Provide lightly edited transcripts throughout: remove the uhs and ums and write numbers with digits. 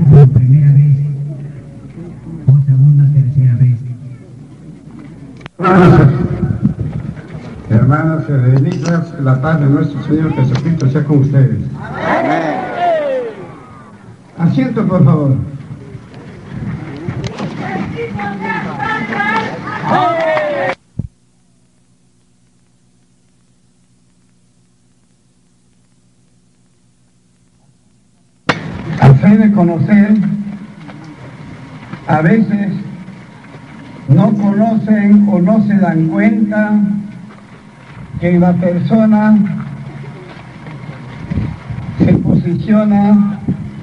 por primera vez o segunda, tercera vez. Hermanas y hermanitas, la paz de nuestro Señor Jesucristo sea con ustedes. Amén. Asiento, por favor. A fe de conocer, a veces no conocen o no se dan cuenta que la persona se posiciona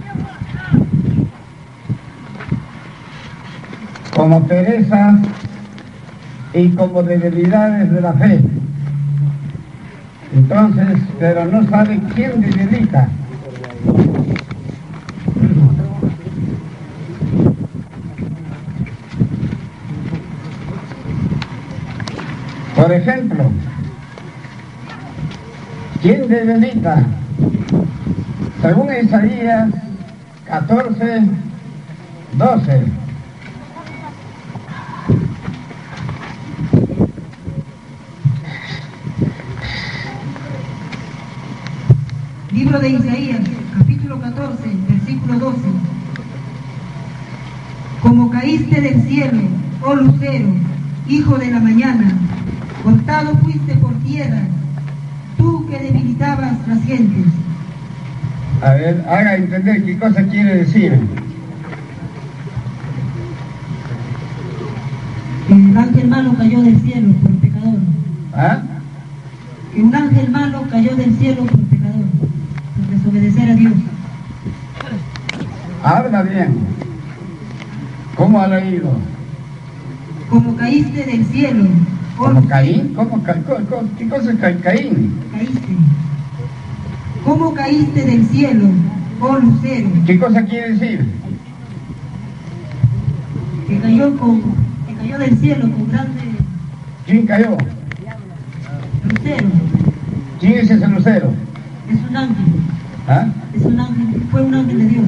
como pereza y como debilidades de la fe. Entonces, pero no sabe quién debilita. Por ejemplo, ¿quién debilita? Según Isaías 14:12. Libro de Isaías, capítulo 14, versículo 12. Como caíste del cielo, oh lucero, hijo de la mañana, cortado fuiste por tierra, tú que debilitabas las gentes. A ver, haga entender qué cosa quiere decir. Que un ángel malo cayó del cielo por pecador. ¿Ah? Que un ángel malo cayó del cielo por pecador, por desobedecer a Dios. Habla bien. ¿Cómo ha leído? Como caíste del cielo, oh ¿Como lucero, Caín? ¿Qué cosa es Caín? caíste. ¿Cómo caíste del cielo, oh lucero? ¿Qué cosa quiere decir? Que cayó del cielo con grande ¿Quién cayó? lucero. ¿Quién es ese lucero? Es un ángel. ¿Ah? Es un ángel, fue un ángel de Dios.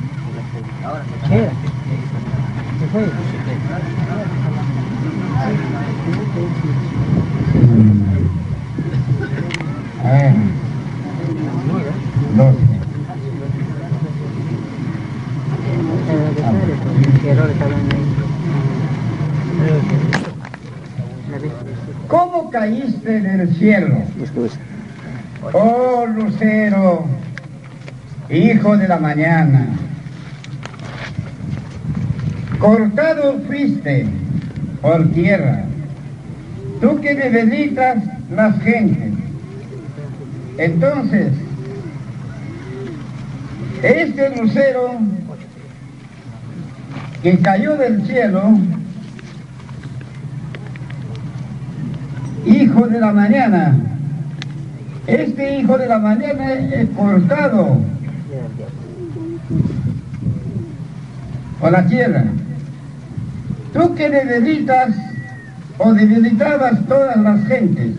A ver. 12. ¿Cómo caíste del cielo? Oh lucero, hijo de la mañana, cortado fuiste por tierra, tú que debilitas las gentes. Entonces, este lucero que cayó del cielo, hijo de la mañana, este hijo de la mañana es cortado por la tierra. Tú que debilitas o debilitabas todas las gentes,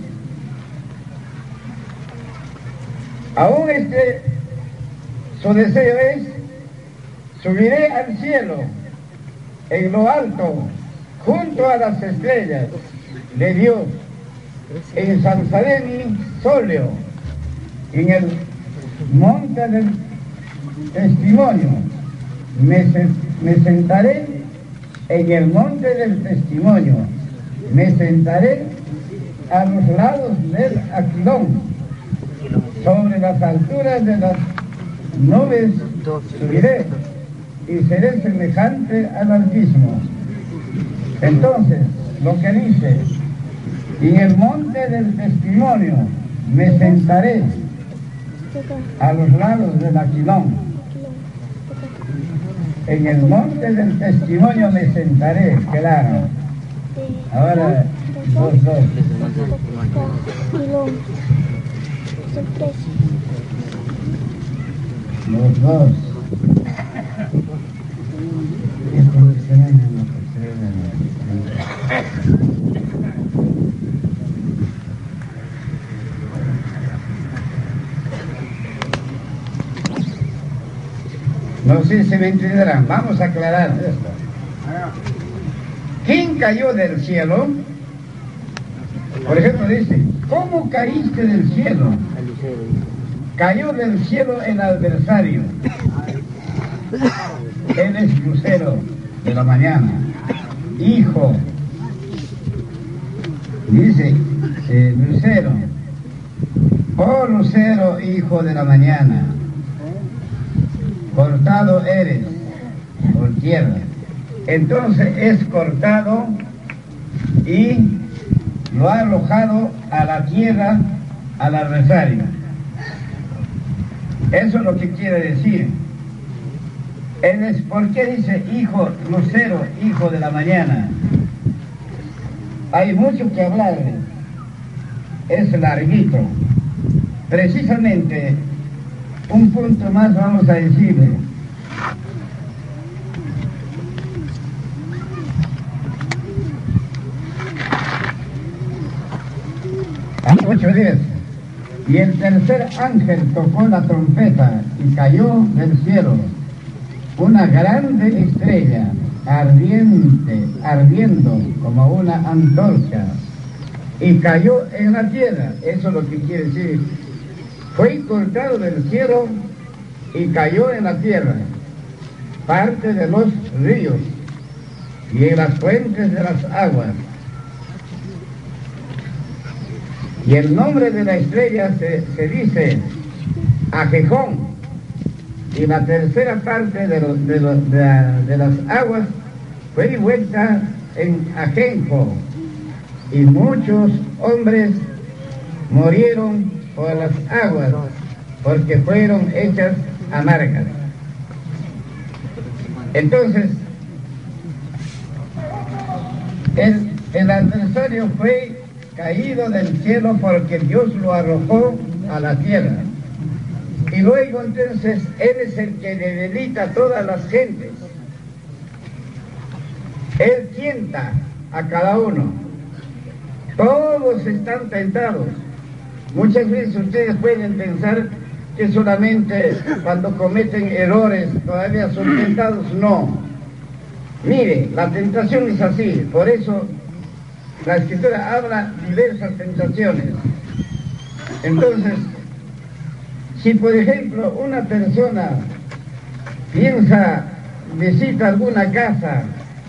aún su deseo es: subiré al cielo, en lo alto, junto a las estrellas de Dios, ensalzaré mi solio en el monte del testimonio, me sentaré en el monte del testimonio, me sentaré a los lados del Aquilón, sobre las alturas de las nubes subiré y seré semejante al Altísimo. Entonces, lo que dice: en el monte del testimonio me sentaré a los lados del Aquilón. En el monte del testimonio me sentaré, claro. Ahora, dos. Los dos. No sé si me entenderán, vamos a aclarar esto. ¿Quién cayó del cielo? Por ejemplo dice, ¿cómo caíste del cielo? Cayó del cielo el adversario. Él es lucero de la mañana, hijo. Dice, lucero. Oh lucero, hijo de la mañana, cortado eres por tierra. Entonces es cortado y lo ha arrojado a la tierra al adversario. Eso es lo que quiere decir. ¿Por qué dice hijo, lucero, hijo de la mañana? Hay mucho que hablar, es larguito. Precisamente, un punto más vamos a decirle. A 8:10. Y el tercer ángel tocó la trompeta y cayó del cielo una grande estrella, ardiendo como una antorcha, y cayó en la tierra. Eso es lo que quiere decir. Fue cortado del cielo y cayó en la tierra, parte de los ríos y en las fuentes de las aguas. Y el nombre de la estrella se dice Agejón, y la tercera parte de las aguas fue vuelta en ajenjo, y muchos hombres murieron por las aguas, porque fueron hechas amargas. Entonces, el adversario fue caído del cielo porque Dios lo arrojó a la tierra. Y luego entonces Él es el que debilita a todas las gentes. Él tienta a cada uno. Todos están tentados. Muchas veces ustedes pueden pensar que solamente cuando cometen errores todavía son tentados. No. Mire, la tentación es así. Por eso la Escritura habla de diversas tentaciones. Entonces, si por ejemplo una persona visita alguna casa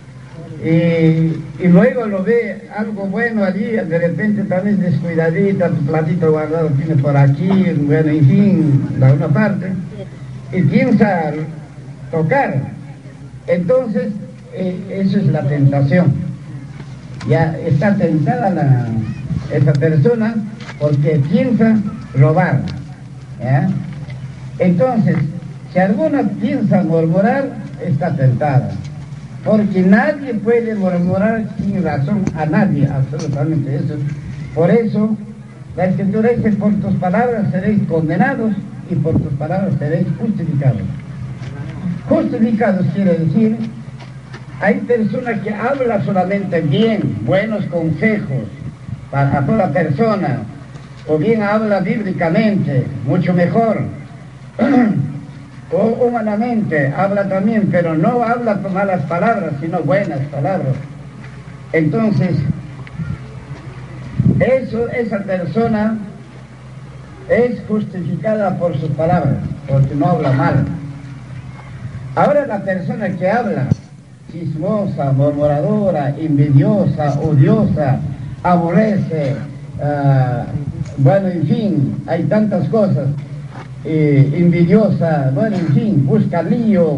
y luego lo ve algo bueno allí, de repente también descuidadita, tu platito guardado tiene por aquí, bueno, en fin, de alguna parte, y piensa tocar, entonces eso es la tentación. Ya está tentada esa persona porque piensa robar, ¿ya? Entonces, si alguna piensa murmurar, está tentada, porque nadie puede murmurar sin razón a nadie, absolutamente eso. Por eso la Escritura dice, por tus palabras seréis condenados y por tus palabras seréis justificados. Justificados quiere decir, hay personas que hablan solamente bien, buenos consejos para toda persona, o bien habla bíblicamente, mucho mejor, o humanamente habla también, pero no habla con malas palabras, sino buenas palabras. Entonces, esa persona es justificada por sus palabras, porque no habla mal. Ahora la persona que habla chismosa, murmuradora, envidiosa, odiosa, aborrece, bueno, en fin, hay tantas cosas, envidiosa, bueno, en fin, busca lío,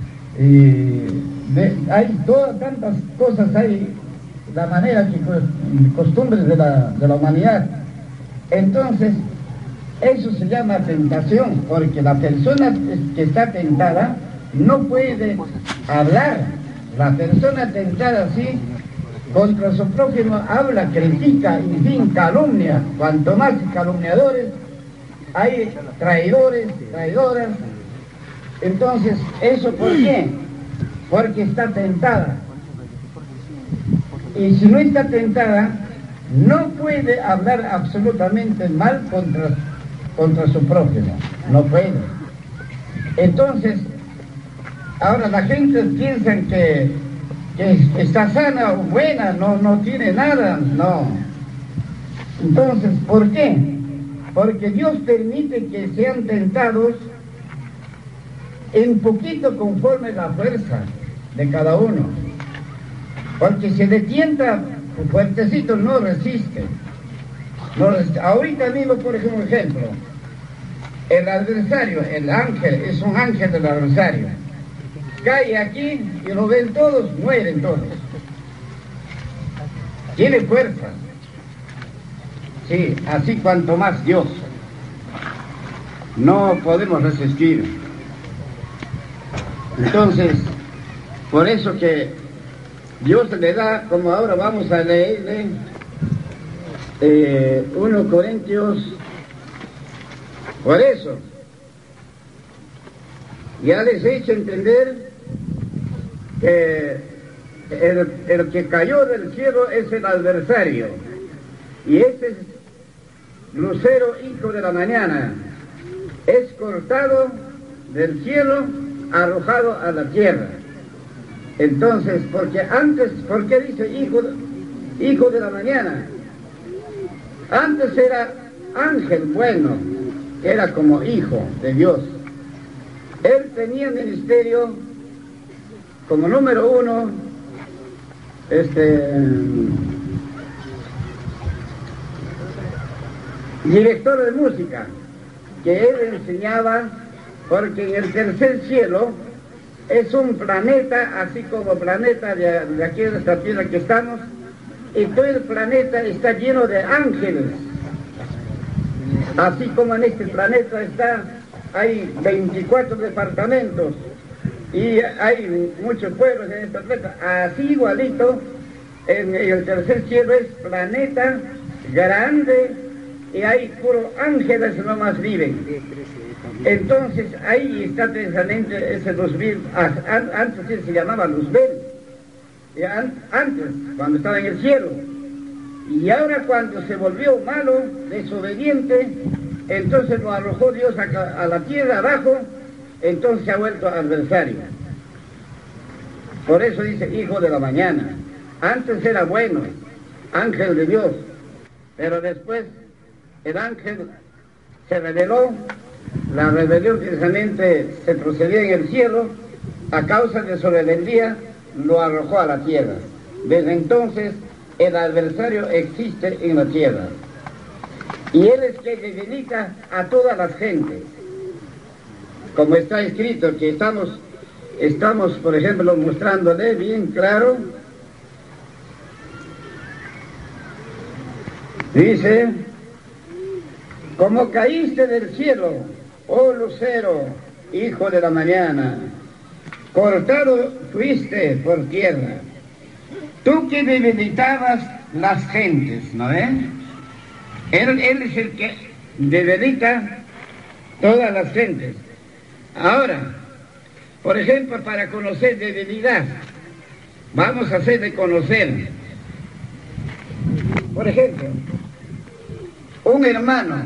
hay tantas cosas, hay la manera que costumbres de la humanidad. Entonces, eso se llama tentación, porque la persona que está tentada no puede hablar. La persona tentada así, contra su prójimo habla, critica, en fin, calumnia. Cuanto más calumniadores, hay traidores, traidoras. Entonces, ¿eso por qué? Porque está tentada. Y si no está tentada, no puede hablar absolutamente mal contra su prójimo. No puede. Entonces, Ahora la gente piensa que está sana o buena, no tiene nada, no. Entonces, ¿por qué? Porque Dios permite que sean tentados en poquito conforme la fuerza de cada uno. Porque si le tienta fuertecito no resiste. Ahorita mismo, por ejemplo, el adversario, el ángel, es un ángel del adversario. Cae aquí y lo ven todos, mueren todos. Tiene fuerza. Sí, así cuanto más Dios. No podemos resistir. Entonces, por eso que Dios le da, como ahora vamos a leerle, 1 Corintios, por eso, ya les he hecho entender que el que cayó del cielo es el adversario, y ese es lucero, hijo de la mañana, es cortado del cielo, arrojado a la tierra. Entonces, porque antes, ¿por qué dice hijo de la mañana? Antes era ángel bueno, era como hijo de Dios. Él tenía ministerio como número uno, director de música, que él enseñaba, porque en el tercer cielo es un planeta, así como planeta de aquí de esta tierra que estamos, y todo el planeta está lleno de ángeles. Así como en este planeta hay 24 departamentos y hay muchos pueblos en este planeta, así igualito en el tercer cielo es planeta grande y hay puros ángeles nomás viven. Entonces ahí está precisamente ese Luzbel, antes él se llamaba Luzbel, antes, cuando estaba en el cielo, y ahora cuando se volvió malo, desobediente, entonces lo arrojó Dios a la tierra abajo, entonces se ha vuelto adversario. Por eso dice hijo de la mañana. Antes era bueno, ángel de Dios, pero después el ángel se rebeló. La rebelión precisamente se procedía en el cielo, a causa de su rebeldía lo arrojó a la tierra. Desde entonces el adversario existe en la tierra y él es que debilita a todas las gentes, como está escrito, que estamos por ejemplo mostrándole bien claro. Dice: como caíste del cielo, oh lucero, hijo de la mañana, cortado fuiste por tierra. Tú que debilitabas las gentes, ¿no ves? Él es el que debilita todas las gentes. Ahora, por ejemplo, para conocer debilidad, vamos a hacer de conocer. Por ejemplo, un hermano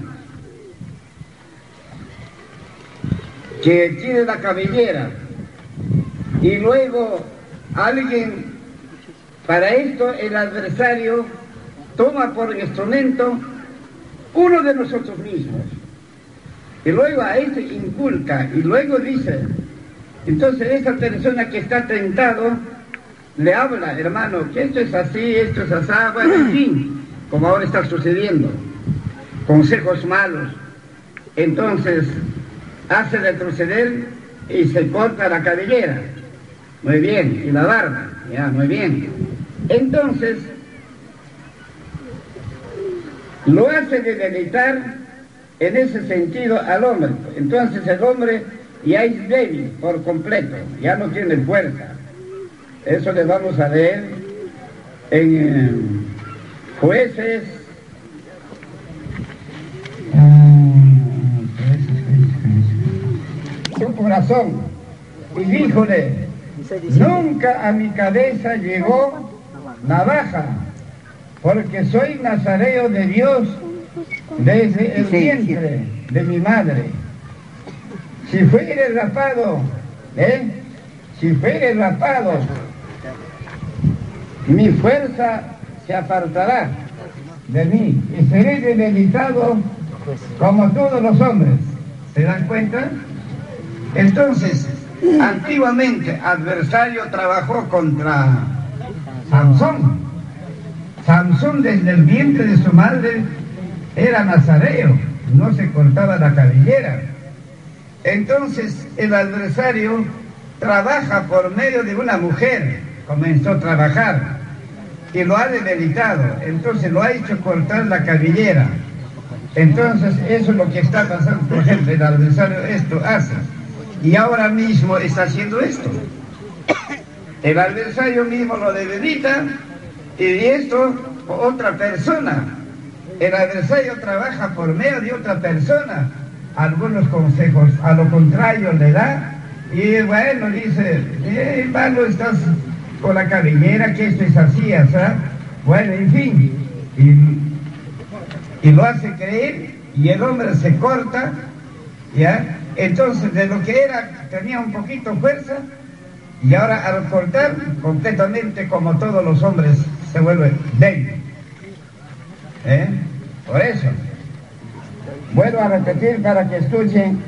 que tiene la cabellera y luego alguien, para esto el adversario toma por instrumento uno de nosotros mismos y luego a este inculca y luego dice, entonces esa persona que está tentado le habla: hermano, que esto es así, esto es así, bueno, en fin, como ahora está sucediendo, consejos malos. Entonces hace retroceder y se corta la cabellera, muy bien, y la barba, ya, muy bien. Entonces lo hace debilitar en ese sentido al hombre. Entonces el hombre ya es débil por completo, ya no tiene fuerza. Eso le vamos a leer en Jueces. Su corazón y díjole: nunca a mi cabeza llegó navaja, porque soy nazareo de Dios desde el vientre de mi madre. Si fuere rapado, si fuere rapado, mi fuerza se apartará de mí y seré debilitado como todos los hombres. ¿Se dan cuenta? Entonces, antiguamente, adversario trabajó contra Sansón. Sansón desde el vientre de su madre era nazareo, no se cortaba la cabellera. Entonces el adversario trabaja por medio de una mujer, comenzó a trabajar y lo ha debilitado, entonces lo ha hecho cortar la cabellera. Entonces eso es lo que está pasando, por ejemplo, el adversario esto hace y ahora mismo está haciendo esto. El adversario mismo lo debilita y esto otra persona. El adversario trabaja por medio de otra persona, algunos consejos a lo contrario le da y bueno, dice, hermano, estás con la cabellera, que esto es así, ¿sabes? Bueno, en fin, y lo hace creer y el hombre se corta, ¿ya? Entonces de lo que era, tenía un poquito fuerza y ahora al cortar, completamente como todos los hombres, se vuelve débil. Por eso, vuelvo a repetir para que escuchen,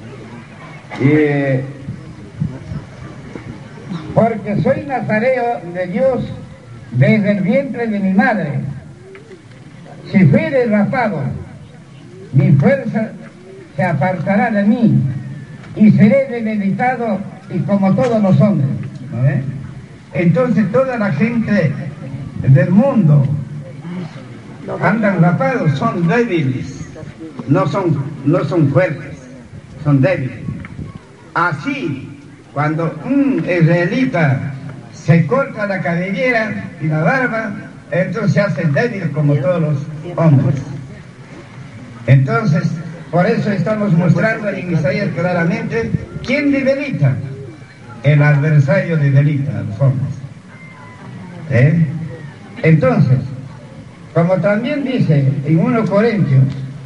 porque soy nazareo de Dios desde el vientre de mi madre. Si fuere rapado, mi fuerza se apartará de mí y seré debilitado y como todos los hombres. Entonces toda la gente del mundo andan rapados, son débiles, no son fuertes, son débiles. Así, cuando un israelita se corta la cabellera y la barba, entonces se hace débil como todos los hombres. Entonces, por eso estamos mostrando en Isaías claramente, ¿quién debilita? El adversario debilita a los hombres. Entonces, como también dice en 1 Corintios,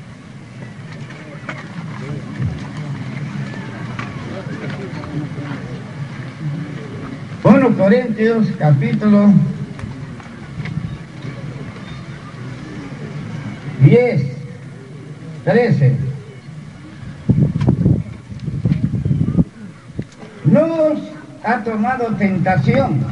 capítulo 10, 13. No os ha tomado tentación,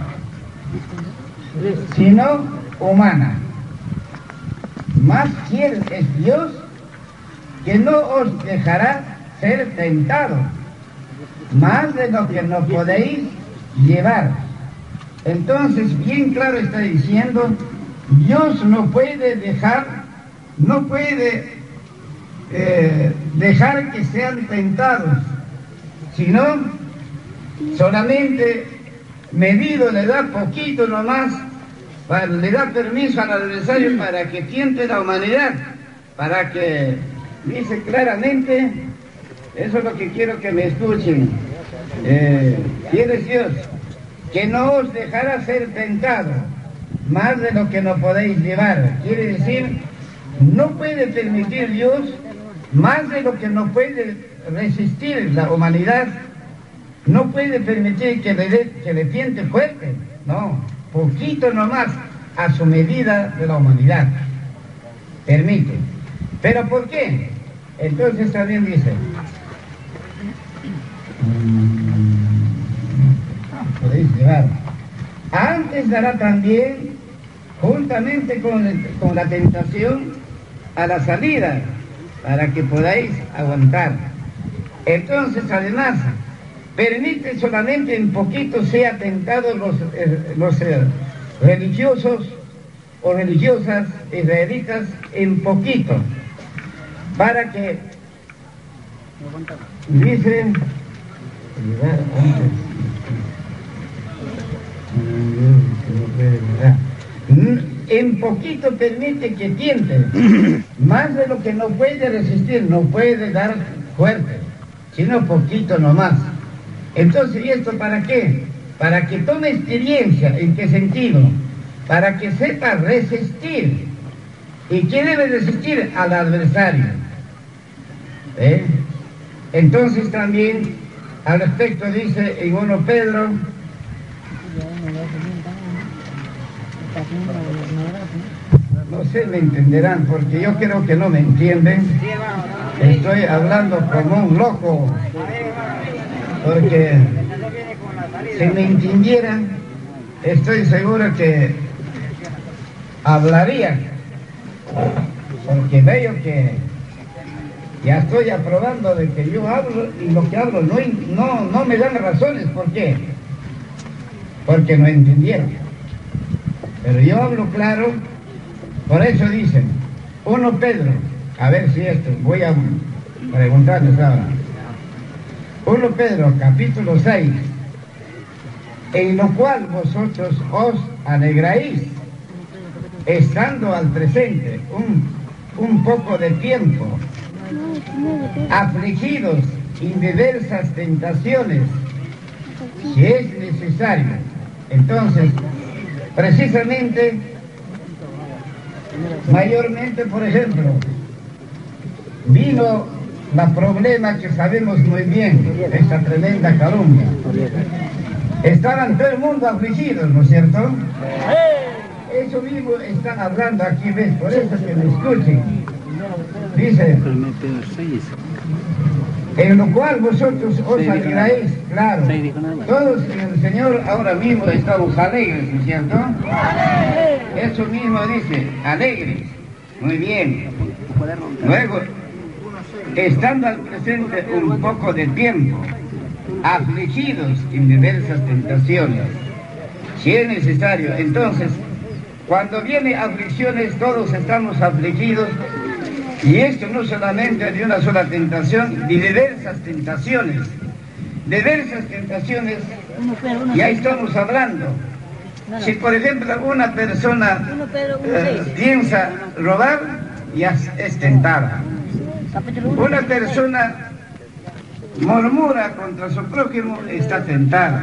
sino humana. Más fiel es Dios, que no os dejará ser tentados, más de lo que no podéis llevar. Entonces, bien claro está diciendo, Dios no puede dejar que sean tentados, sino solamente medido, le da poquito nomás, le da permiso al adversario para que tiente la humanidad, para que, dice claramente, eso es lo que quiero que me escuchen, ¿quién es Dios? Que no os dejará ser tentado más de lo que no podéis llevar. Quiere decir, no puede permitir Dios más de lo que no puede resistir la humanidad. No puede permitir que le tiente fuerte, no, poquito nomás, a su medida de la humanidad. Permite. ¿Pero por qué? Entonces también dice, podéis llevar. Antes dará también, juntamente con la tentación, a la salida, para que podáis aguantar. Entonces, además, permite solamente en poquito sea tentados los religiosos o religiosas israelitas, en poquito, para que, dicen, en poquito permite que tiente, más de lo que no puede resistir, no puede dar fuerte, sino poquito nomás. Entonces, ¿y esto para qué? Para que tome experiencia. ¿En qué sentido? Para que sepa resistir. ¿Y quién debe resistir? Al adversario. Entonces también al respecto dice en 1 Pedro, no sé, me entenderán, porque yo creo que no me entienden. Estoy hablando como un loco, porque si me entendieran, estoy seguro que hablarían, porque veo que ya estoy aprobando de que yo hablo y lo que hablo no me dan razones. ¿Por qué? Porque no entendieron. Pero yo hablo claro, por eso dicen, 1 Pedro, a ver si esto, voy a preguntarles ahora. 1 Pedro, capítulo 6, en lo cual vosotros os alegráis, estando al presente un poco de tiempo, afligidos en diversas tentaciones, si es necesario. Entonces, precisamente, mayormente, por ejemplo, vino la problema que sabemos muy bien, esta tremenda calumnia. Estaban todo el mundo afligidos, ¿no es cierto? Eso mismo están hablando aquí, ¿ves? Por eso que me escuchen. Dice, en lo cual vosotros os alegráis, claro. Todos en el Señor ahora mismo estamos alegres, ¿no es cierto? Eso mismo dice, alegres. Muy bien. Luego, estando al presente un poco de tiempo, afligidos en diversas tentaciones, si es necesario. Entonces, cuando vienen aflicciones, todos estamos afligidos, y esto no solamente de una sola tentación, de diversas tentaciones. Diversas tentaciones, y ahí estamos hablando. Si por ejemplo una persona piensa robar, ya es tentada. Una persona murmura contra su prójimo, está tentada.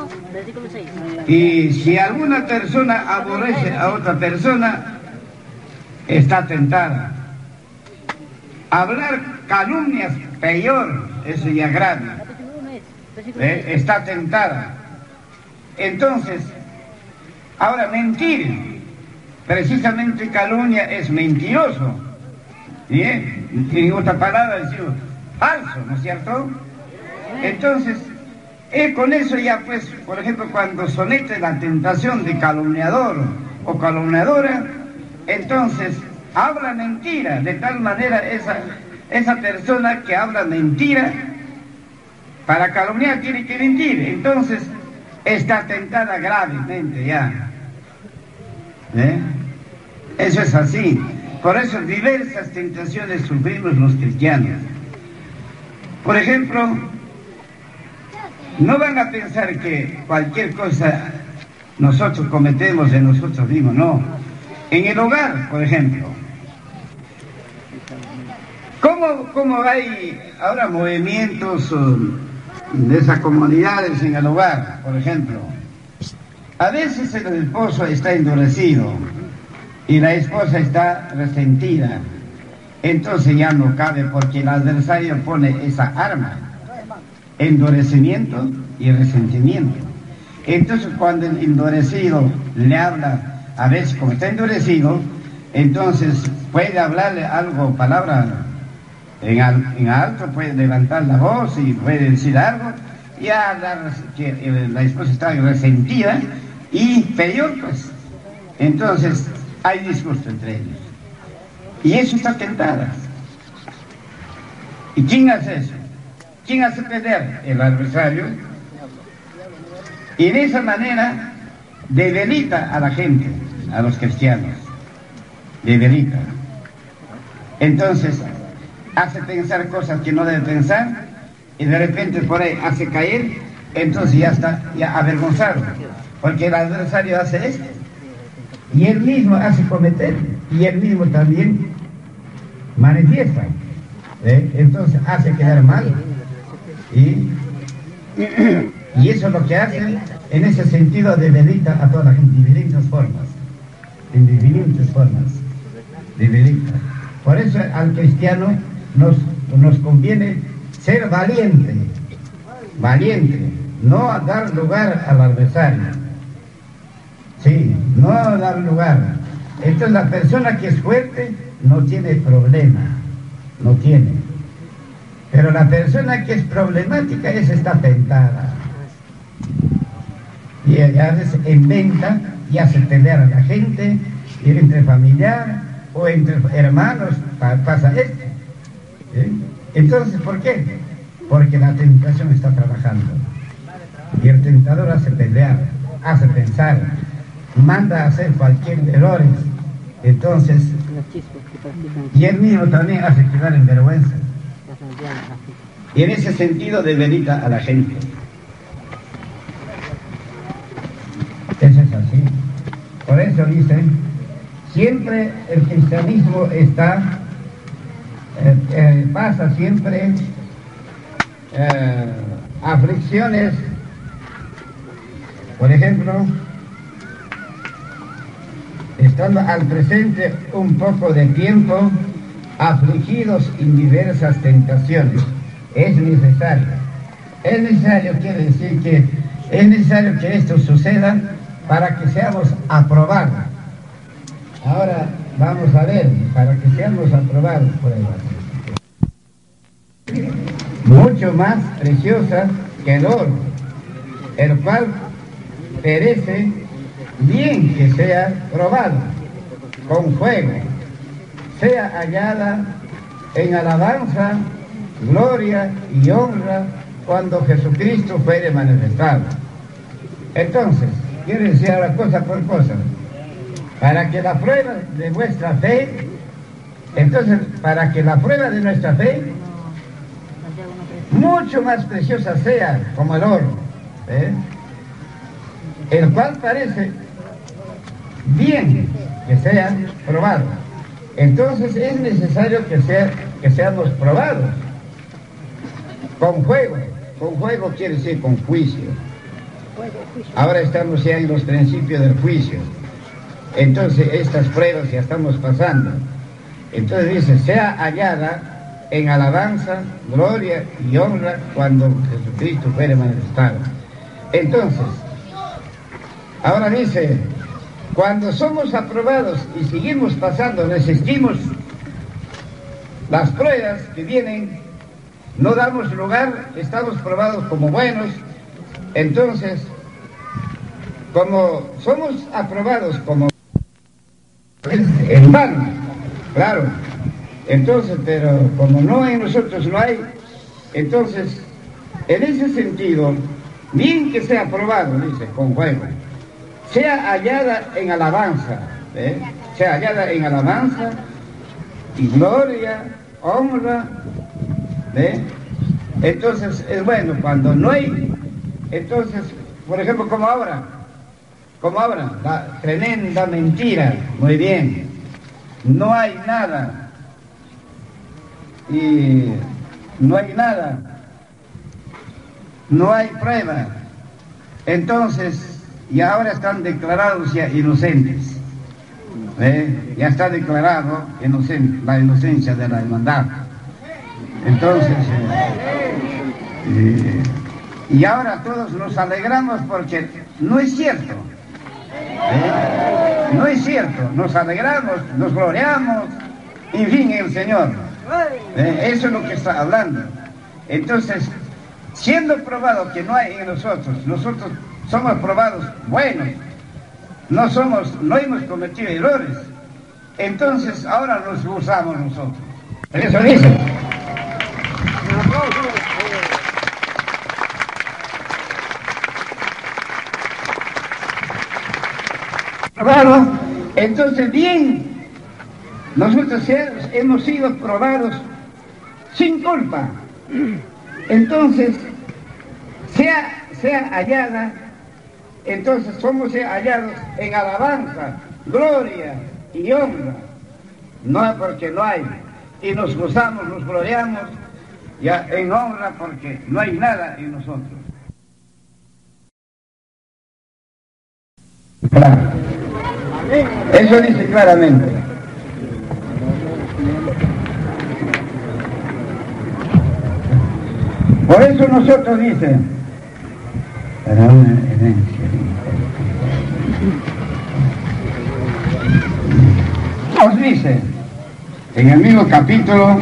Y si alguna persona aborrece a otra persona, está tentada. Hablar calumnias, peor, eso ya es grave. Está tentada. Entonces, ahora mentir, precisamente calumnia es mentiroso. En otra palabra decimos falso, ¿no es cierto? Entonces, con eso ya pues, por ejemplo, cuando somete la tentación de calumniador o calumniadora, entonces habla mentira, de tal manera esa persona que habla mentira, para calumniar tiene que mentir, entonces está tentada gravemente ya. Eso es así. Por eso diversas tentaciones sufrimos los cristianos. Por ejemplo, no van a pensar que cualquier cosa nosotros cometemos de nosotros mismos, no. En el hogar, por ejemplo, ¿cómo hay ahora movimientos de esas comunidades en el hogar, por ejemplo? A veces el esposo está endurecido y la esposa está resentida, entonces ya no cabe, porque el adversario pone esa arma, endurecimiento y resentimiento. Entonces cuando el endurecido le habla, a veces como está endurecido, entonces puede hablarle algo, palabra en alto, puede levantar la voz y puede decir algo, ya la esposa está resentida y peor pues, entonces hay disgusto entre ellos. Y eso está tentada. ¿Y quién hace eso? ¿Quién hace perder? El adversario. Y de esa manera debilita a la gente, a los cristianos. Debilita. Entonces, hace pensar cosas que no debe pensar, y de repente por ahí hace caer, entonces ya está avergonzado. Porque el adversario hace esto. Y él mismo hace cometer, y él mismo también manifiesta. Entonces hace quedar mal. Y eso es lo que hace, en ese sentido debilita a toda la gente, de diferentes formas. En diferentes formas. Debilita. Por eso al cristiano nos conviene ser valiente. valiente, no a dar lugar al adversario. Sí, no a dar lugar. Entonces la persona que es fuerte no tiene problema, no tiene. Pero la persona que es problemática, esa está tentada. Y a veces inventa y hace pelear a la gente, y entre familiar o entre hermanos pasa esto. ¿Sí? Entonces, ¿por qué? Porque la tentación está trabajando. Y el tentador hace pelear, hace pensar, manda a hacer cualquier error. Entonces, y él mismo también hace quedar en vergüenza. Y en ese sentido debilita a la gente. Eso es así. Por eso dicen, siempre el cristianismo está, pasa siempre aflicciones. Por ejemplo, estando al presente un poco de tiempo, afligidos en diversas tentaciones. Es necesario. Es necesario, quiere decir que es necesario que esto suceda para que seamos aprobados. Ahora vamos a ver, para que seamos aprobados, pruebas. Mucho más preciosa que el oro, el cual perece, bien que sea probado con fuego, sea hallada en alabanza, gloria y honra cuando Jesucristo fuere manifestado. Entonces, quiero decir ahora cosa por cosa, para que la prueba de vuestra fe, entonces, para que la prueba de nuestra fe mucho más preciosa sea como el oro, el cual parece bien que sea probado. Entonces es necesario que seamos probados con fuego. Con fuego quiere decir con juicio. Ahora estamos ya en los principios del juicio. Entonces estas pruebas ya estamos pasando. Entonces dice, sea hallada en alabanza, gloria y honra cuando Jesucristo fuere manifestado. Entonces, ahora dice, cuando somos aprobados y seguimos pasando, resistimos las pruebas que vienen, no damos lugar, estamos probados como buenos. Entonces, como somos aprobados como en vano, claro. Entonces, pero como no en nosotros no hay, entonces, en ese sentido, bien que sea aprobado, dice, con fuego, sea hallada en alabanza, sea hallada en alabanza y gloria, honra, entonces es bueno. Cuando no hay, entonces, por ejemplo, como ahora, la tremenda mentira, muy bien, no hay nada, y no hay nada, no hay prueba, entonces, y ahora están declarados ya inocentes, ya está declarado inocente, la inocencia de la hermandad. Entonces, y ahora todos nos alegramos porque no es cierto, no es cierto, nos alegramos, nos gloriamos, en fin, el Señor, eso es lo que está hablando. Entonces, siendo probado que no hay en nosotros somos probados buenos, no hemos cometido errores, entonces ahora nos gozamos nosotros. Eso dice. Probado, entonces bien, nosotros hemos sido probados sin culpa. Entonces, sea hallada, entonces somos hallados en alabanza, gloria y honra, no porque no hay, y nos gozamos, nos gloriamos, ya en honra porque no hay nada en nosotros. Claro. Eso dice claramente. Por Por eso nosotros dice, para una herencia. Nos dice, en el mismo capítulo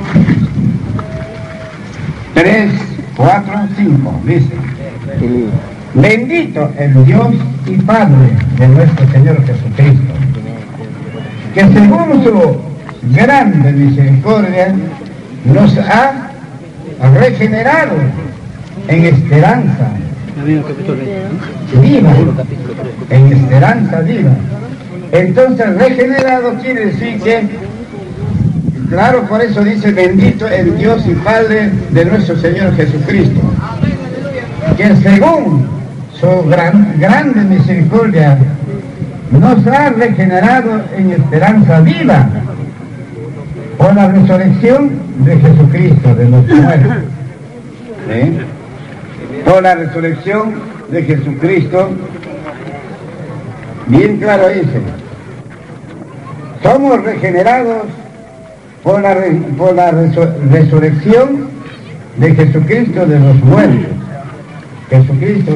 3, 4, 5, dice, bendito el Dios y Padre de nuestro Señor Jesucristo, que según su grande misericordia nos ha regenerado en esperanza viva, en esperanza viva. Entonces regenerado quiere decir que, claro, por eso dice bendito el Dios y Padre de nuestro Señor Jesucristo, que según su grande misericordia nos ha regenerado en esperanza viva por la resurrección de Jesucristo de los muertos. ¿Sí? Por la resurrección de Jesucristo, bien claro dice, somos regenerados por la resurrección de Jesucristo de los muertos. Jesucristo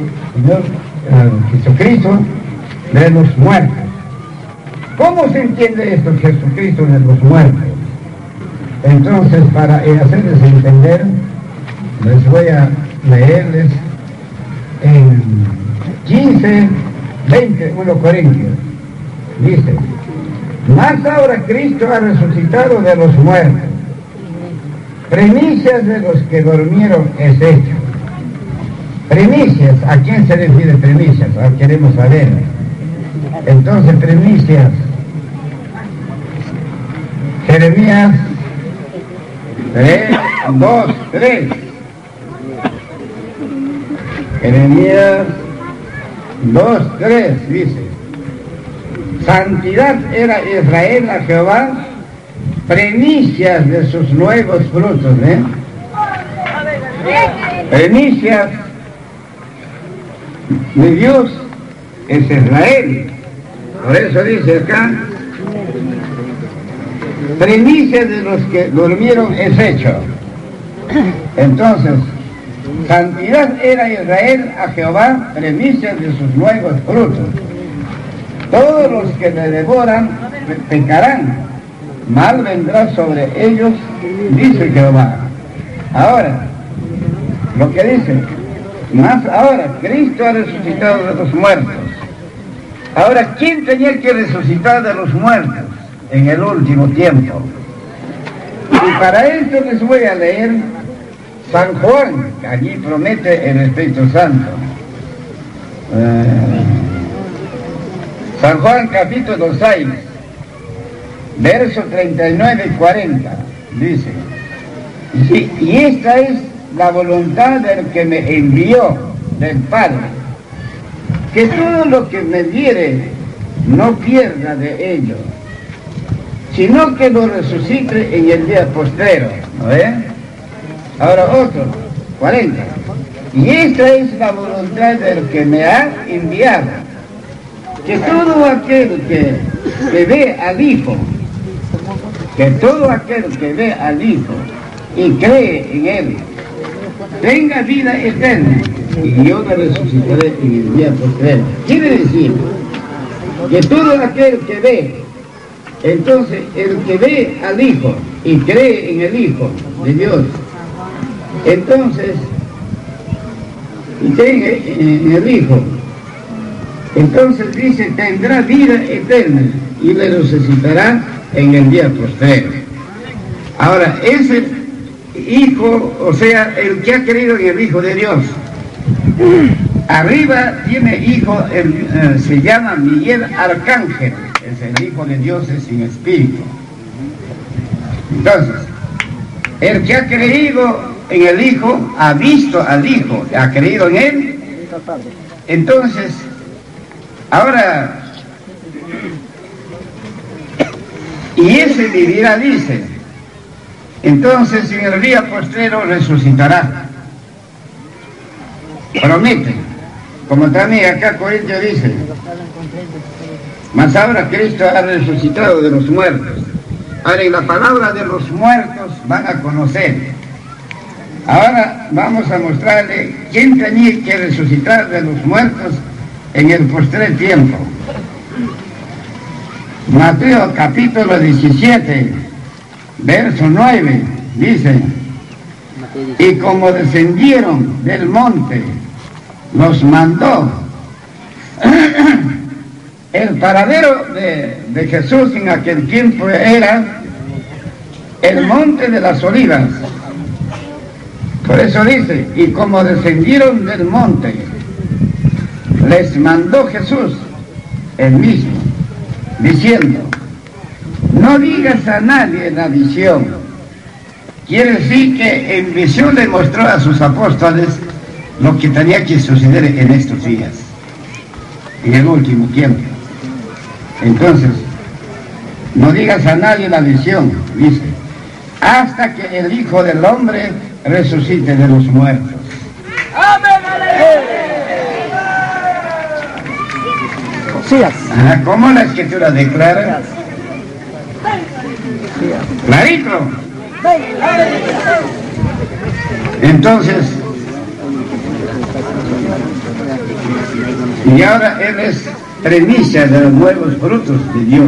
de los muertos. ¿Cómo se entiende esto, Jesucristo de los muertos? Entonces, para hacerles entender, les voy a leerles en 15, 20, 1 Corintios. Dice, más ahora Cristo ha resucitado de los muertos, primicias de los que durmieron es hecho. Primicias, ¿a quién se refiere primicias? Ahora queremos saber. Entonces, primicias, Jeremías 3, 2, 3. Jeremías 2, 3 dice, santidad era Israel a Jehová, primicias de sus nuevos frutos, primicias de Dios es Israel. Por eso dice acá, primicias de los que durmieron es hecho. Entonces, santidad era Israel a Jehová, primicias de sus nuevos frutos. Todos los que le devoran pecarán, mal vendrá sobre ellos, dice Jehová. Ahora, lo que dice, más ahora, Cristo ha resucitado de los muertos. Ahora, ¿quién tenía que resucitar de los muertos en el último tiempo? Y para esto les voy a leer San Juan, que allí promete el Espíritu Santo. San Juan capítulo 6, versos 39 y 40, dice, y esta es la voluntad del que me envió, del Padre, que todo lo que me diere no pierda de ello, sino que lo resucite en el día postrero. ¿No ves? Ahora otro, 40. Y esta es la voluntad del que me ha enviado, que todo aquel que ve al Hijo, que todo aquel que ve al Hijo y cree en Él, tenga vida eterna, y yo la resucitaré en el día postrero. Quiere decir que todo aquel que ve, entonces el que ve al Hijo y cree en el Hijo de Dios, entonces, y cree en el Hijo, entonces dice, tendrá vida eterna y le resucitará en el día postrero. Ahora, ese Hijo, o sea, el que ha creído en el Hijo de Dios, arriba tiene hijo, se llama Miguel Arcángel, es el Hijo de Dios, es sin espíritu. Entonces, el que ha creído en el Hijo, ha visto al Hijo, ha creído en Él, entonces, ahora, y ese vivirá, dice, entonces en el día postrero resucitará. Promete, como también acá Corintios dice, mas ahora Cristo ha resucitado de los muertos. Ahora en la palabra de los muertos van a conocer Ahora vamos a mostrarle quién tenía que resucitar de los muertos en el postrer tiempo. Mateo capítulo 17, verso 9, dice: y como descendieron del monte, los mandó. El paradero de Jesús en aquel tiempo era el monte de las Olivas. Por eso dice, y como descendieron del monte, les mandó Jesús, el mismo, diciendo: no digas a nadie la visión. Quiere decir que en visión le mostró a sus apóstoles lo que tenía que suceder en estos días, en el último tiempo. Entonces, no digas a nadie la visión, dice, hasta que el Hijo del Hombre resucite de los muertos. ¿Cómo la Escritura declara? Clarito. Entonces, y ahora Él es premisa de los nuevos frutos de Dios.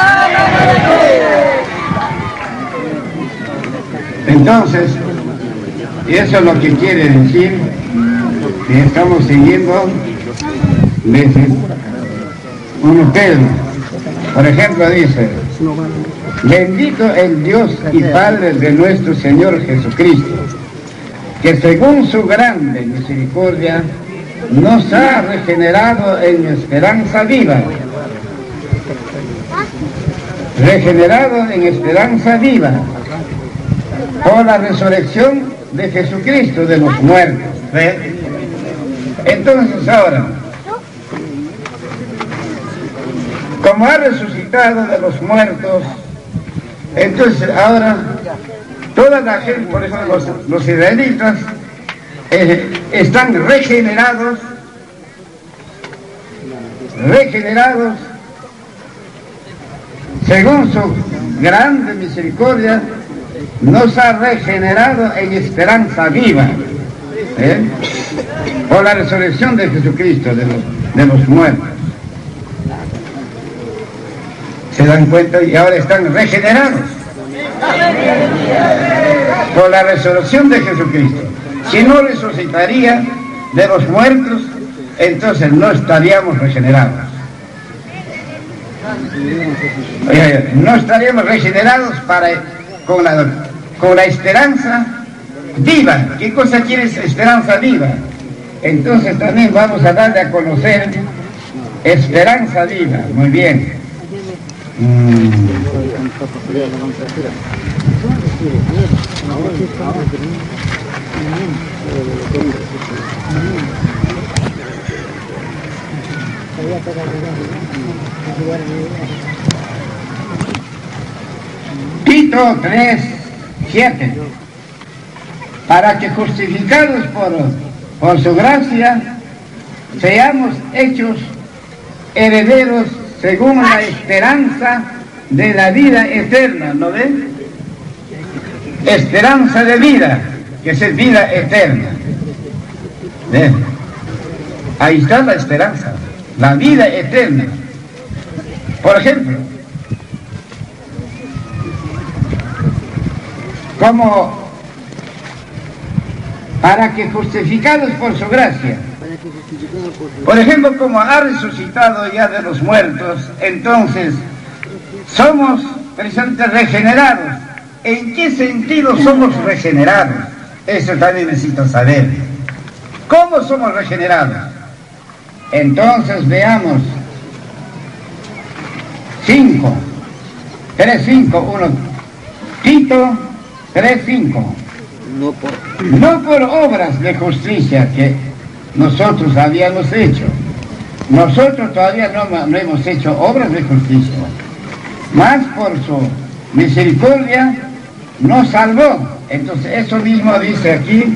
Entonces, eso es lo que quiere decir que estamos siguiendo desde 1 Pedro. Por ejemplo, dice: bendito el Dios y Padre de nuestro Señor Jesucristo, que según su grande misericordia nos ha regenerado en esperanza viva. Regenerado en esperanza viva por la resurrección de Jesucristo de los muertos. ¿Ve? Entonces ahora, como ha resucitado de los muertos, entonces ahora toda la gente, por eso los israelitas están regenerados según su grande misericordia, nos ha regenerado en esperanza viva, por la resurrección de Jesucristo de los muertos. ¿Se dan cuenta? Y ahora están regenerados por la resurrección de Jesucristo. Si no resucitaría de los muertos, entonces no estaríamos regenerados. No estaríamos regenerados con la esperanza viva. ¿Qué cosa quiere esperanza viva? Entonces también vamos a darle a conocer esperanza viva. Muy bien. Tito 3:7, para que justificados por su gracia seamos hechos herederos según la esperanza de la vida eterna. ¿No ven? Esperanza de vida, que es vida eterna. ¿Ven? Ahí está la esperanza, la vida eterna. Por ejemplo, como para que justificados por su gracia, por ejemplo, como ha resucitado ya de los muertos, entonces somos precisamente regenerados. ¿En qué sentido somos regenerados? Eso también necesito saber. ¿Cómo somos regenerados? Entonces veamos 3:5, Tito 3:5. No por obras de justicia que nosotros habíamos hecho. Nosotros todavía no hemos hecho obras de justicia, mas por su misericordia nos salvó. Entonces eso mismo dice aquí,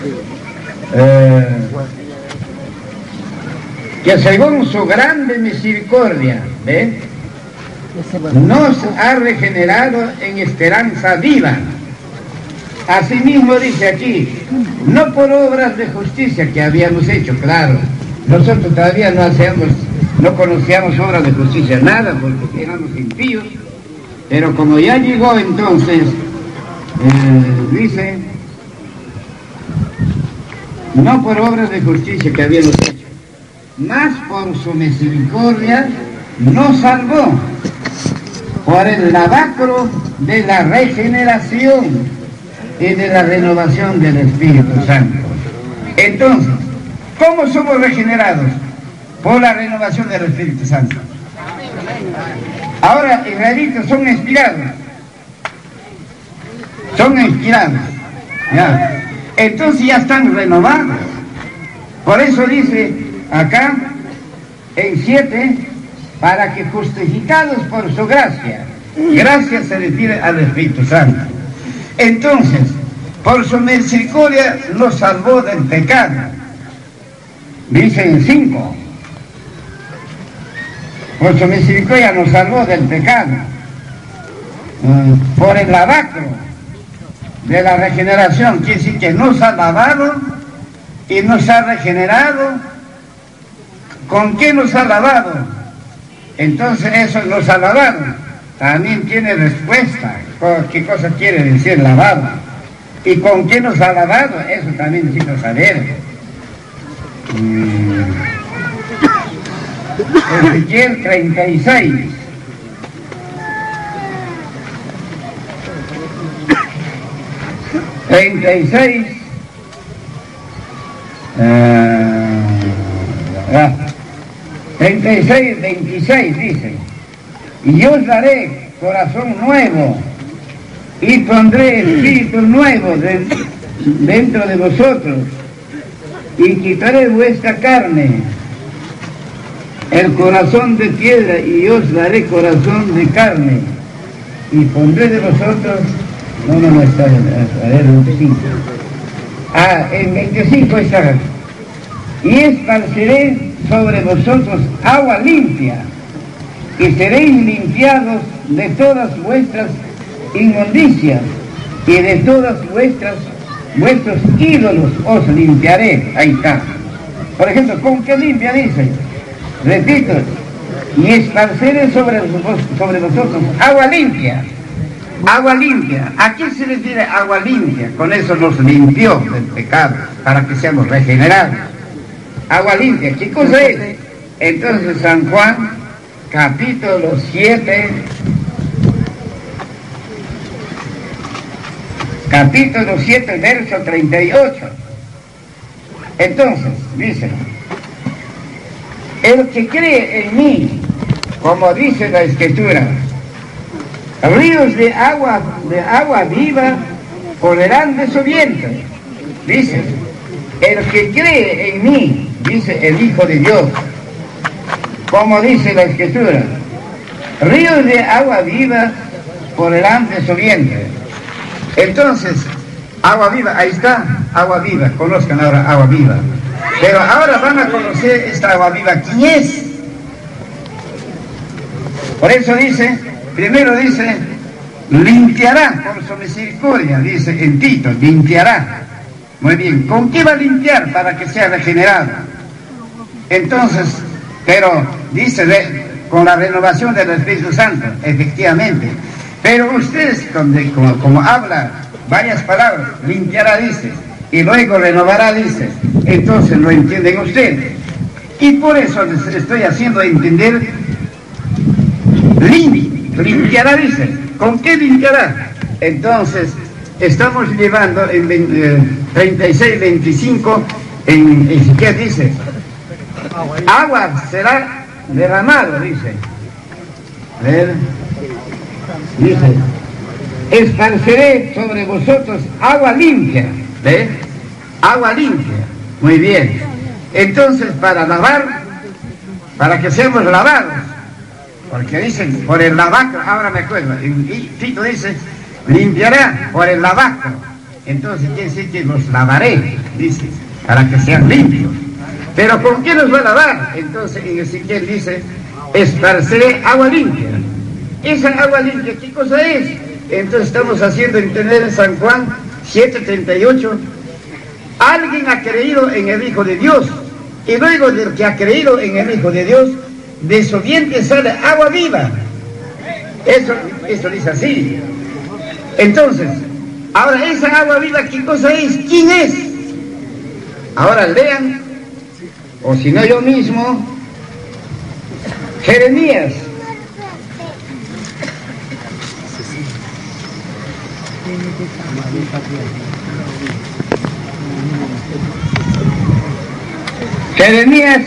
que según su grande misericordia, ¿ven?, nos ha regenerado en esperanza viva. Asimismo dice aquí, no por obras de justicia que habíamos hecho, claro. Nosotros todavía no conocíamos obras de justicia, nada, porque éramos impíos. Pero como ya llegó entonces, dice, no por obras de justicia que habíamos hecho, mas por su misericordia nos salvó por el lavacro de la regeneración y de la renovación del Espíritu Santo. Entonces, ¿cómo somos regenerados? Por la renovación del Espíritu Santo. Ahora, israelitas son inspirados. Son inspirados. ¿Ya? Entonces ya están renovados. Por eso dice acá, en 7, para que justificados por su gracia, gracia se refiere al Espíritu Santo. Entonces, por su misericordia nos salvó del pecado. Dice en 5, por su misericordia nos salvó del pecado, por el lavacro de la regeneración, quiere decir que nos ha lavado y nos ha regenerado. ¿Con qué nos ha lavado? Entonces eso nos ha lavado. También tiene respuesta. ¿Qué cosa quiere decir lavado? ¿Y con qué nos ha lavado? Eso también necesito saber. Ezequiel 36. ...36, 26 dice: y yo os daré corazón nuevo y pondré espíritu nuevo dentro de vosotros y quitaré vuestra carne, el corazón de piedra, y os daré corazón de carne y pondré de vosotros... No está, a ver, 25. En 25 está: y esparciré sobre vosotros agua limpia, y seréis limpiados de todas vuestras inmundicias, y de todas vuestros ídolos os limpiaré. Ahí está. Por ejemplo, ¿con qué limpia dice? Repito, y esparciré sobre vosotros agua limpia. Agua limpia. ¿A qué se refiere agua limpia? Con eso nos limpió del pecado, para que seamos regenerados. Agua limpia, ¿qué cosa es? Entonces San Juan, capítulo 7, verso 38. Entonces, dice: el que cree en mí, como dice la Escritura, ríos de agua viva correrán de su vientre. Dice, el que cree en mí, dice el Hijo de Dios, como dice la Escritura, ríos de agua viva correrán de su vientre. Entonces, agua viva, ahí está, agua viva, conozcan ahora agua viva. Pero ahora van a conocer esta agua viva, ¿quién es? Por eso dice, primero dice, limpiará por su misericordia, dice en Tito, limpiará. Muy bien, ¿con qué va a limpiar para que sea regenerado? Entonces, pero dice con la renovación del Espíritu Santo, efectivamente. Pero ustedes, como habla varias palabras, limpiará dice, y luego renovará dice, entonces lo entienden ustedes. Y por eso les estoy haciendo entender, limpiará dice, ¿con qué limpiará? Entonces, estamos llevando en 36, 25, en Ezequiel dice, agua será derramado, dice. A ver, dice, esparceré sobre vosotros agua limpia, ¿ves? Agua limpia, muy bien. Entonces, para lavar, para que seamos lavados, porque dicen, por el lavacro, ahora me acuerdo, y Tito dice, limpiará por el lavacro. Entonces quiere decir que los lavaré, dice, para que sean limpios. Pero ¿con qué nos va a lavar? Entonces en Ezequiel dice, esparceré agua limpia. Esa agua limpia, ¿qué cosa es? Entonces estamos haciendo entender en San Juan 7:38, alguien ha creído en el Hijo de Dios, y luego del que ha creído en el Hijo de Dios, de su vientre sale agua viva. Eso dice así. Entonces, ahora esa agua viva, ¿qué cosa es? ¿Quién es? Ahora lean, o si no yo mismo, Jeremías. Jeremías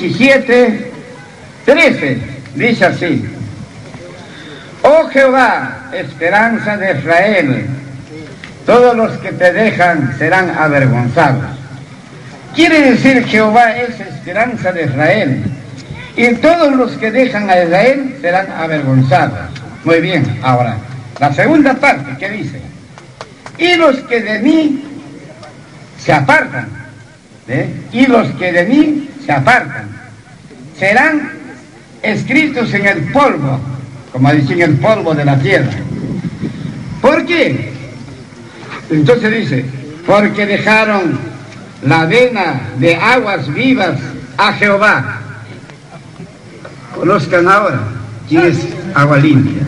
17:13 dice así: oh Jehová, esperanza de Israel, todos los que te dejan serán avergonzados. Quiere decir, Jehová es esperanza de Israel, y todos los que dejan a Israel serán avergonzados. Muy bien, ahora, la segunda parte, ¿qué dice? Y los que de mí se apartan, y los que de mí se apartan, serán escritos en el polvo, como dice, en el polvo de la tierra. ¿Por qué? Entonces dice, porque dejaron la vena de aguas vivas a Jehová. Conozcan ahora quién es agua limpia.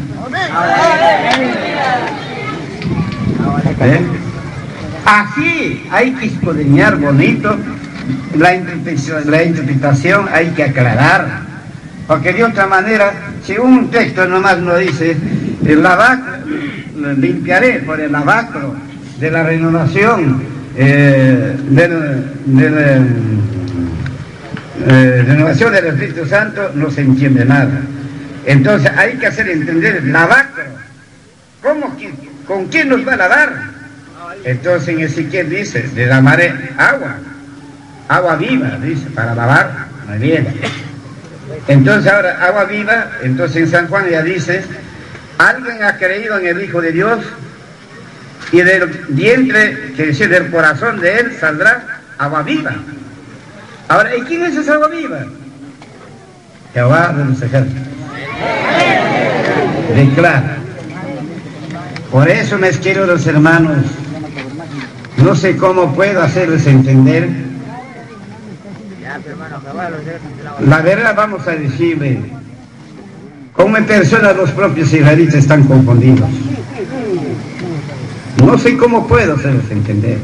Así hay que escudriñar bonito la interpretación, hay que aclarar, porque de otra manera, si un texto nomás no dice el lavacro, limpiaré por el lavacro de la renovación renovación del Espíritu Santo, no se entiende nada. Entonces hay que hacer entender el lavacro. ¿Con quién nos va a lavar? Entonces en Ezequiel dice, le llamaré agua viva, dice, para lavar. Muy bien. Entonces ahora, agua viva, entonces en San Juan ya dice, alguien ha creído en el Hijo de Dios, y del vientre, que decir, del corazón de él saldrá agua viva. Ahora, ¿y quién es esa agua viva? Jehová de los ejércitos. Declara. Por eso, mis queridos hermanos, no sé cómo puedo hacerles entender. La verdad, vamos a decirle, como en persona los propios israelitas están confundidos. No sé cómo puedo hacerles entender.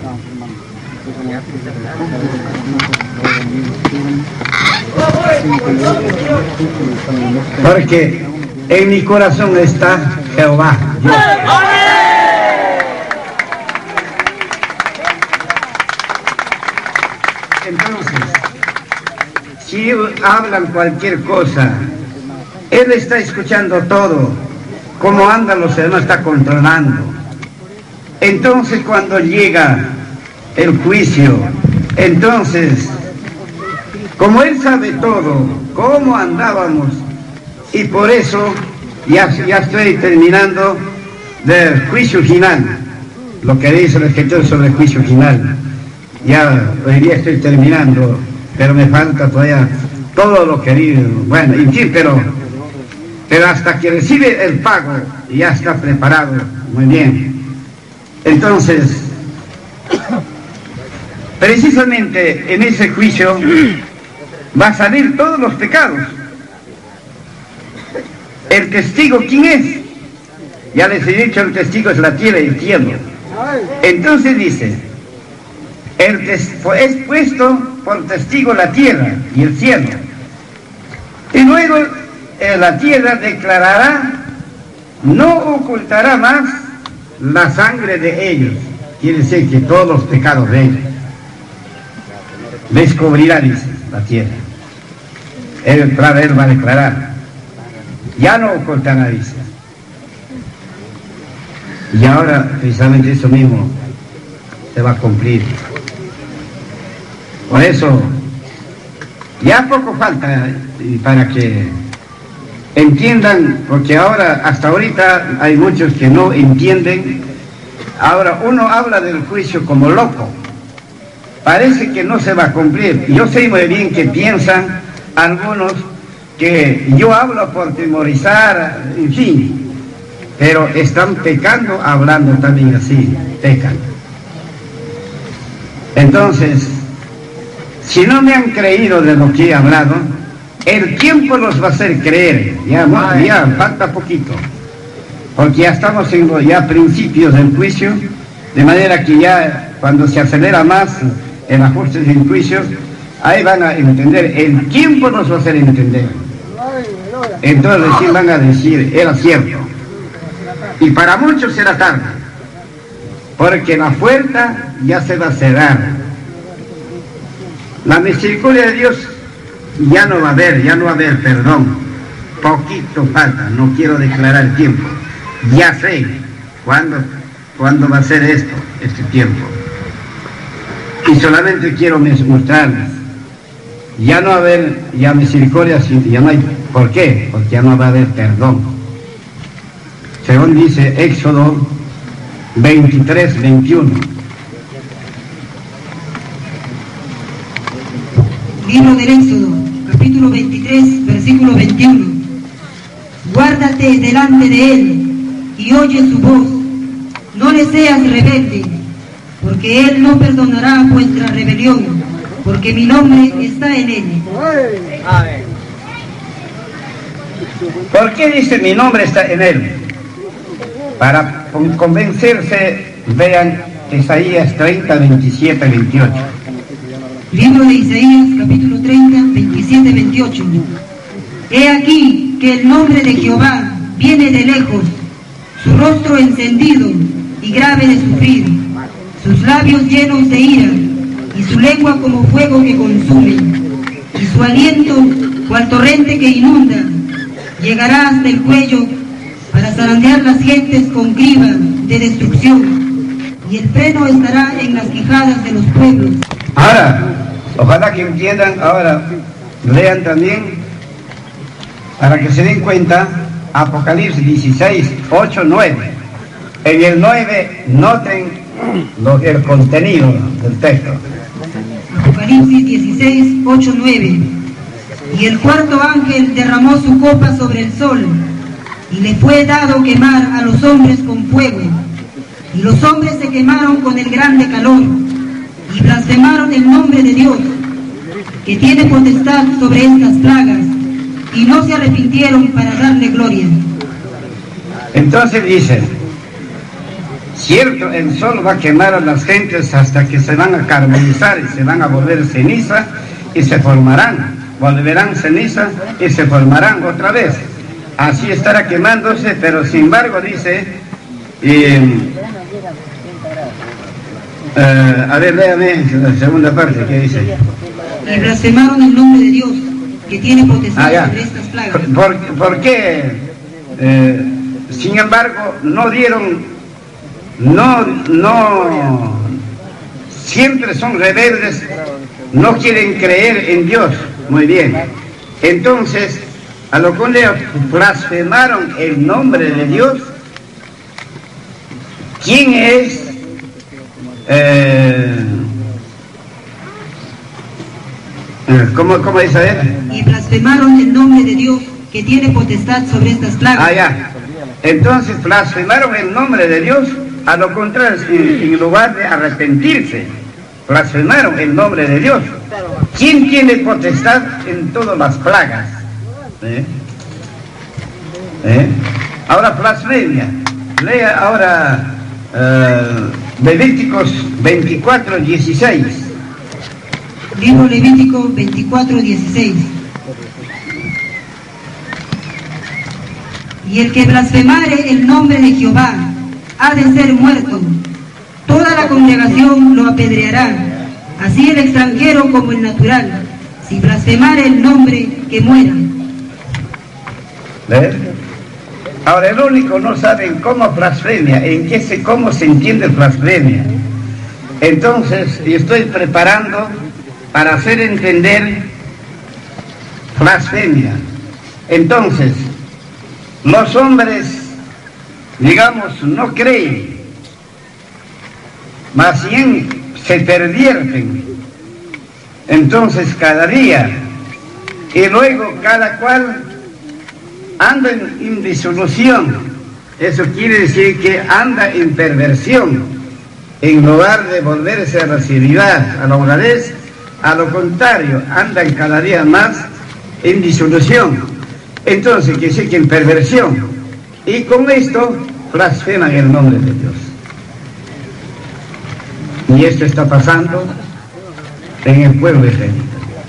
Porque en mi corazón está Jehová, Dios. Entonces, si hablan cualquier cosa, Él está escuchando todo, cómo andan los demás, está controlando. Entonces cuando llega el juicio, entonces, como Él sabe todo, cómo andábamos, y por eso ya estoy terminando del juicio final, lo que dice el escritor sobre el juicio final. Ya hoy día estoy terminando, pero me falta todavía todo lo querido. Bueno, en fin, pero hasta que recibe el pago ya está preparado. Muy bien. Entonces, precisamente en ese juicio va a salir todos los pecados. El testigo, ¿quién es? Ya les he dicho, el testigo es la tierra y el cielo. Entonces dice, es puesto por testigo la tierra y el cielo. Y luego la tierra declarará, no ocultará más la sangre de ellos. Quiere decir que todos los pecados de ellos descubrirá, dice la tierra. Él va a declarar, ya no ocultará, dice. Y ahora precisamente eso mismo se va a cumplir. Por eso ya poco falta para que entiendan, porque ahora, hasta ahorita hay muchos que no entienden. Ahora uno habla del juicio como loco, parece que no se va a cumplir. Yo sé muy bien que piensan algunos que yo hablo por temorizar, en fin, pero están pecando hablando también así, pecan. Entonces, si no me han creído de lo que he hablado, el tiempo los va a hacer creer. Ya falta poquito, porque ya estamos en ya principios del juicio, de manera que ya cuando se acelera más el ajuste del juicio, ahí van a entender, el tiempo nos va a hacer entender. Entonces sí van a decir, era cierto. Y para muchos será tarde, porque la puerta ya se va a cerrar. La misericordia de Dios ya no va a haber perdón. Poquito falta, no quiero declarar el tiempo. Ya sé cuándo va a ser este tiempo. Y solamente quiero mostrarles, ya no va a haber ya misericordia, ya no hay. ¿Por qué? Porque ya no va a haber perdón. Según dice Éxodo 23, 21. Libro del Éxodo, capítulo 23, versículo 21. Guárdate delante de él y oye su voz. No le seas rebelde, porque él no perdonará vuestra rebelión, porque mi nombre está en él. ¿Por qué dice mi nombre está en él? Para convencerse, vean Isaías 30, 27, 28. Libro de Isaías, capítulo 30, 27, 28. He aquí que el nombre de Jehová viene de lejos, su rostro encendido y grave de sufrir, sus labios llenos de ira, y su lengua como fuego que consume, y su aliento cual torrente que inunda, llegará hasta el cuello para zarandear las gentes con criba de destrucción, y el freno estará en las quijadas de los pueblos. Ahora, ojalá que entiendan, ahora lean también, para que se den cuenta, Apocalipsis 16, 8, 9. En el 9 noten el contenido del texto. Apocalipsis 16, 8, 9. Y el cuarto ángel derramó su copa sobre el sol, y le fue dado quemar a los hombres con fuego. Y los hombres se quemaron con el grande calor, y blasfemaron el nombre de Dios, que tiene potestad sobre estas plagas, y no se arrepintieron para darle gloria. Entonces dice, cierto, el sol va a quemar a las gentes hasta que se van a carbonizar y se van a volver ceniza y se formarán, volverán ceniza y se formarán otra vez. Así estará quemándose, pero sin embargo dice, a ver, léame la segunda parte, ¿qué dice? Y blasfemaron el nombre de Dios, que tiene potestad sobre estas plagas. ¿Por qué? Sin embargo, no dieron, siempre son rebeldes, no quieren creer en Dios. Muy bien. Entonces, a lo que le blasfemaron el nombre de Dios. ¿Quién es? ¿Cómo dice él? Y blasfemaron el nombre de Dios, que tiene potestad sobre estas plagas. Ah, ya. Entonces blasfemaron el nombre de Dios, a lo contrario, en lugar de arrepentirse, blasfemaron el nombre de Dios. ¿Quién tiene potestad en todas las plagas? Ahora blasfemia. Lea ahora Levíticos 24, 16. Libro Levítico 24, 16. Y el que blasfemare el nombre de Jehová ha de ser muerto. Toda la congregación lo apedreará, así el extranjero como el natural. Si blasfemare el nombre, que muera. ¿Ves? Ahora el único no saben cómo blasfemia, cómo se entiende blasfemia. Entonces, yo estoy preparando para hacer entender blasfemia. Entonces, los hombres, digamos, no creen, más bien se pervierten. Entonces, cada día, y luego cada cual anda en disolución. Eso quiere decir que anda en perversión. en lugar de volverse a la seriedad, a la honradez, a lo contrario, andan cada día más en disolución. Entonces, que sí que en perversión. Y con esto blasfeman el nombre de Dios. Y esto está pasando en el pueblo israelita.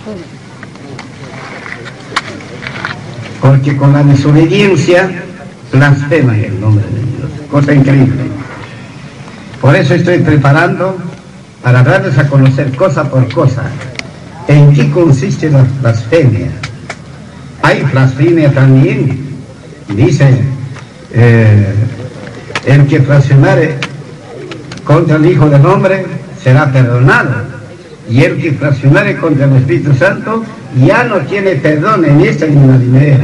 Porque con la desobediencia blasfeman el nombre de Dios. Cosa increíble. Por eso estoy preparando para darles a conocer cosa por cosa en qué consiste la blasfemia. Hay blasfemia también. Dice, el que blasfemare contra el Hijo del Hombre será perdonado, y el que blasfemare contra el Espíritu Santo ya no tiene perdón en esta ni en la venidera.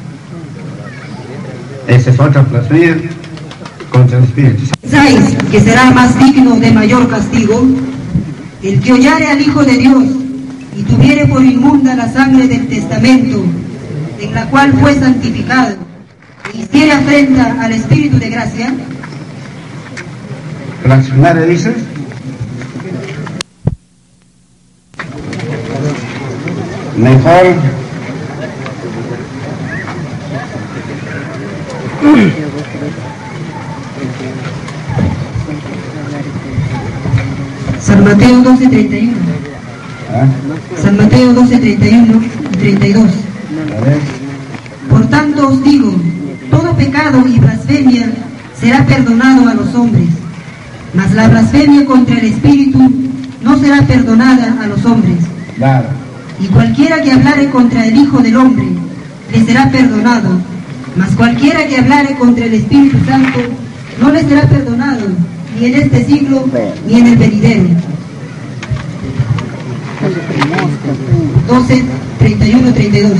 Esa es otra blasfemia contra el Espíritu Santo. ¿Pensáis que será más digno de mayor castigo el que hollare al Hijo de Dios y tuviere por inmunda la sangre del testamento, en la cual fue santificado, e hiciere afrenta al Espíritu de gracia? ¿Blasfemar dices? Mejor San Mateo 12:31. San Mateo 12:31 y 32. Por tanto os digo, todo pecado y blasfemia será perdonado a los hombres, mas la blasfemia contra el Espíritu no será perdonada a los hombres. claro. Y cualquiera que hablare contra el Hijo del Hombre le será perdonado, mas cualquiera que hablare contra el Espíritu Santo no le será perdonado, ni en este siglo ni en el venidero. 12:31-32.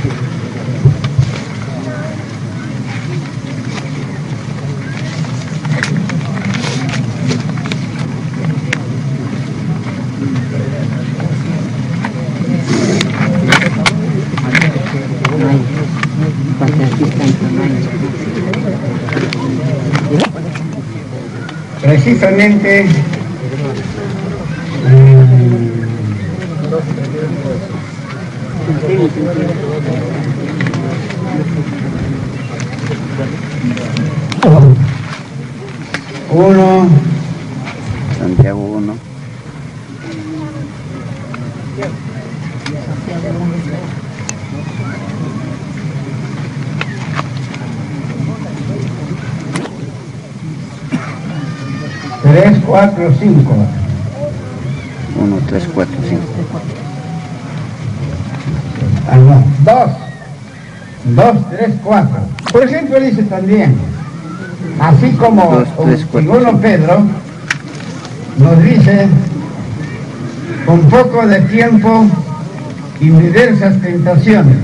Precisamente uno, Santiago 1. tres, cuatro, 5. 1, 3, 4, 5. Ah, no. 2, 3, 4. Por ejemplo, dice también, así como 2, 3, 4, segundo 5. Pedro nos dice, con poco de tiempo y diversas tentaciones.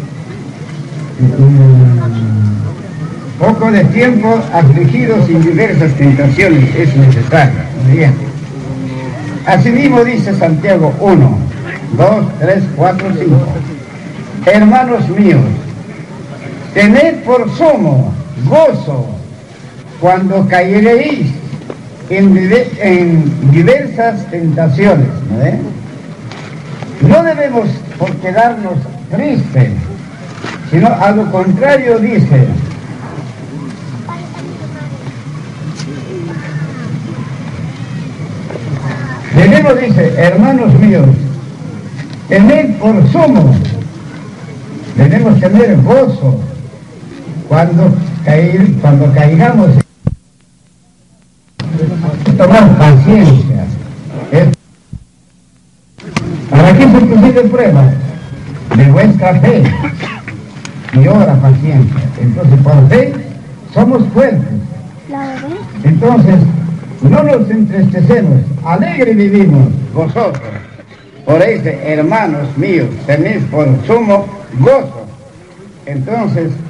Poco de tiempo, afligidos y diversas tentaciones es necesario. Bien. Asimismo dice Santiago 1, 2, 3, 4, 5. Hermanos míos, tened por sumo gozo cuando caeréis en diversas tentaciones. No debemos por quedarnos tristes, sino a lo contrario dice, dice, hermanos míos, tened por sumo, debemos tener gozo cuando caigamos, tomar paciencia. ¿Para qué se pide prueba? De vuestra fe y obra paciencia. Entonces, por fe somos fuertes. Entonces, no nos entristecemos, alegre vivimos vosotros. Por eso, hermanos míos, tenéis por sumo gozo. Entonces,